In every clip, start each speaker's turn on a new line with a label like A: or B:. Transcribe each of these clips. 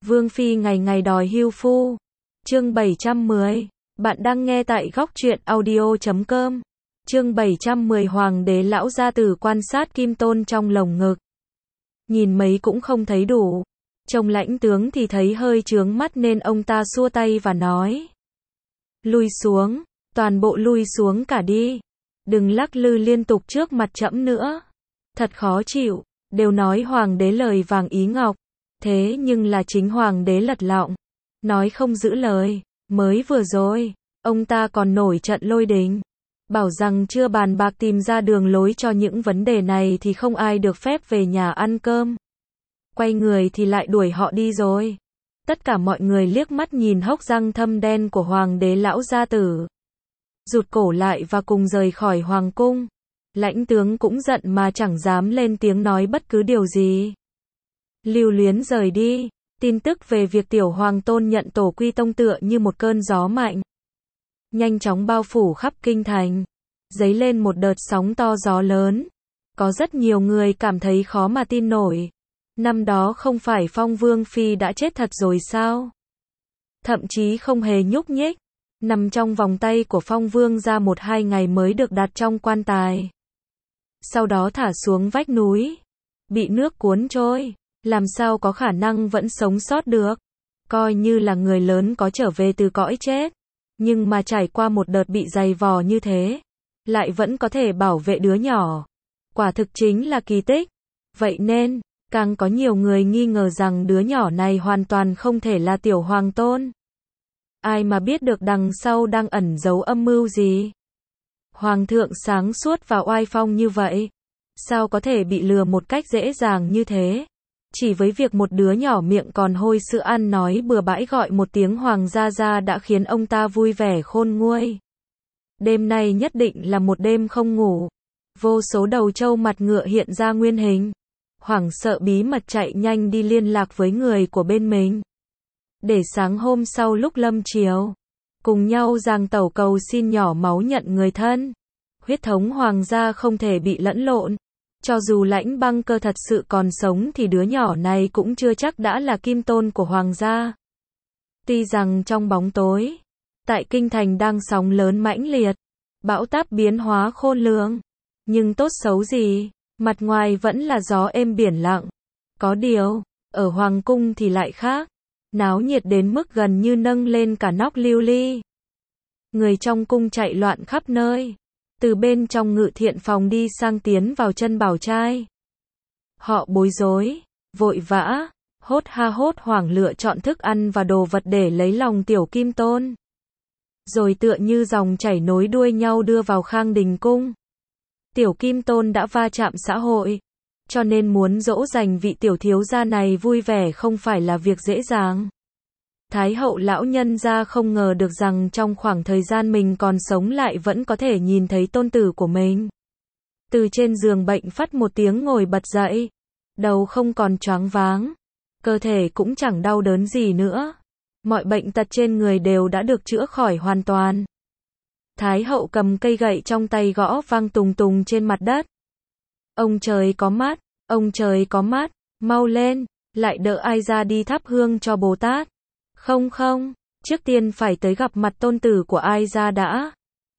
A: Vương Phi ngày ngày đòi hưu phu. Chương 710. Bạn đang nghe tại góc truyện audio.com. Chương 710 Hoàng đế lão gia tử quan sát Kim Tôn trong lồng ngực. Nhìn mấy cũng không thấy đủ. Trông Lãnh tướng thì thấy hơi chướng mắt nên ông ta xua tay và nói. Lui xuống, toàn bộ lui xuống cả đi. Đừng lắc lư liên tục trước mặt trẫm nữa. Thật khó chịu, đều nói Hoàng đế lời vàng ý ngọc. Thế nhưng là chính Hoàng đế lật lọng. Nói không giữ lời. Mới vừa rồi, ông ta còn nổi trận lôi đình. Bảo rằng chưa bàn bạc tìm ra đường lối cho những vấn đề này thì không ai được phép về nhà ăn cơm. Quay người thì lại đuổi họ đi rồi. Tất cả mọi người liếc mắt nhìn hốc răng thâm đen của Hoàng đế lão gia tử. Rụt cổ lại và cùng rời khỏi Hoàng cung. Lãnh tướng cũng giận mà chẳng dám lên tiếng nói bất cứ điều gì. Lưu luyến rời đi. Tin tức về việc tiểu hoàng tôn nhận tổ quy tông tựa như một cơn gió mạnh. Nhanh chóng bao phủ khắp kinh thành. Dấy lên một đợt sóng to gió lớn. Có rất nhiều người cảm thấy khó mà tin nổi. Năm đó không phải Phong Vương Phi đã chết thật rồi sao? Thậm chí không hề nhúc nhích. Nằm trong vòng tay của Phong Vương ra 1-2 ngày mới được đặt trong quan tài. Sau đó thả xuống vách núi. Bị nước cuốn trôi. Làm sao có khả năng vẫn sống sót được. Coi như là người lớn có trở về từ cõi chết. Nhưng mà trải qua một đợt bị dày vò như thế. Lại vẫn có thể bảo vệ đứa nhỏ. Quả thực chính là kỳ tích. Vậy nên, càng có nhiều người nghi ngờ rằng đứa nhỏ này hoàn toàn không thể là tiểu hoàng tôn. Ai mà biết được đằng sau đang ẩn giấu âm mưu gì. Hoàng thượng sáng suốt và oai phong như vậy. Sao có thể bị lừa một cách dễ dàng như thế? Chỉ với việc một đứa nhỏ miệng còn hôi sữa ăn nói bừa bãi gọi một tiếng hoàng gia gia đã khiến ông ta vui vẻ khôn nguôi. Đêm nay nhất định là một đêm không ngủ. Vô số đầu trâu mặt ngựa hiện ra nguyên hình. Hoảng sợ bí mật chạy nhanh đi liên lạc với người của bên mình. Để sáng hôm sau lúc lâm chiều, cùng nhau giang tẩu cầu xin nhỏ máu nhận người thân. Huyết thống hoàng gia không thể bị lẫn lộn. Cho dù Lãnh Băng Cơ thật sự còn sống thì đứa nhỏ này cũng chưa chắc đã là kim tôn của hoàng gia. Tuy rằng trong bóng tối, tại kinh thành đang sóng lớn mãnh liệt, bão táp biến hóa khôn lường, nhưng tốt xấu gì, mặt ngoài vẫn là gió êm biển lặng. Có điều, ở hoàng cung thì lại khác, náo nhiệt đến mức gần như nâng lên cả nóc lưu ly. Người trong cung chạy loạn khắp nơi. Từ bên trong ngự thiện phòng đi sang tiến vào chân bảo trai. Họ bối rối, vội vã, hốt hoảng lựa chọn thức ăn và đồ vật để lấy lòng tiểu kim tôn. Rồi tựa như dòng chảy nối đuôi nhau đưa vào Khang Đình cung. Tiểu kim tôn đã va chạm xã hội, cho nên muốn dỗ dành vị tiểu thiếu gia này vui vẻ không phải là việc dễ dàng. Thái hậu lão nhân gia không ngờ được rằng trong khoảng thời gian mình còn sống lại vẫn có thể nhìn thấy tôn tử của mình. Từ trên giường bệnh phắt một tiếng ngồi bật dậy. Đầu không còn choáng váng. Cơ thể cũng chẳng đau đớn gì nữa. Mọi bệnh tật trên người đều đã được chữa khỏi hoàn toàn. Thái hậu cầm cây gậy trong tay gõ vang tùng tùng trên mặt đất. Ông trời có mắt, ông trời có mắt, mau lên, lại đỡ ai ra đi thắp hương cho Bồ Tát. Không, trước tiên phải tới gặp mặt tôn tử của ai ra đã.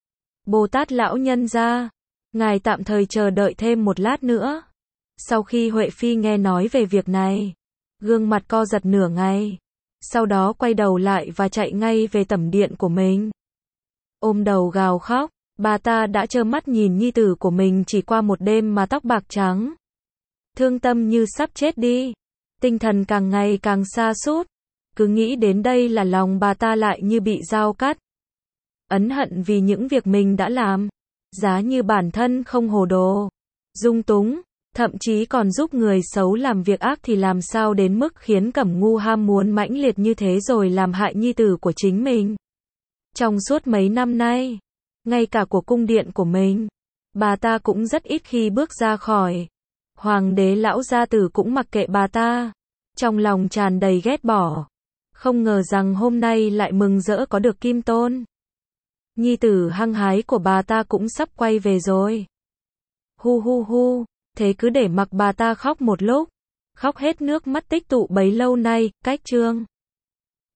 A: Bồ Tát lão nhân gia, ngài tạm thời chờ đợi thêm một lát nữa. Sau khi Huệ Phi nghe nói về việc này, gương mặt co giật nửa ngày, sau đó quay đầu lại và chạy ngay về tẩm điện của mình. Ôm đầu gào khóc, bà ta đã trơ mắt nhìn nhi tử của mình chỉ qua một đêm mà tóc bạc trắng. Thương tâm như sắp chết đi, tinh thần càng ngày càng sa sút. Cứ nghĩ đến đây là lòng bà ta lại như bị dao cắt. Ấn hận vì những việc mình đã làm. Giá như bản thân không hồ đồ, dung túng, thậm chí còn giúp người xấu làm việc ác thì làm sao đến mức khiến Cẩm Ngu ham muốn mãnh liệt như thế rồi làm hại nhi tử của chính mình. Trong suốt mấy năm nay, ngay cả của cung điện của mình, bà ta cũng rất ít khi bước ra khỏi. Hoàng đế lão gia tử cũng mặc kệ bà ta, trong lòng tràn đầy ghét bỏ. Không ngờ rằng hôm nay lại mừng rỡ có được kim tôn. Nhi tử hăng hái của bà ta cũng sắp quay về rồi. Hu, thế cứ để mặc bà ta khóc một lúc. khóc hết nước mắt tích tụ bấy lâu nay, cách Trương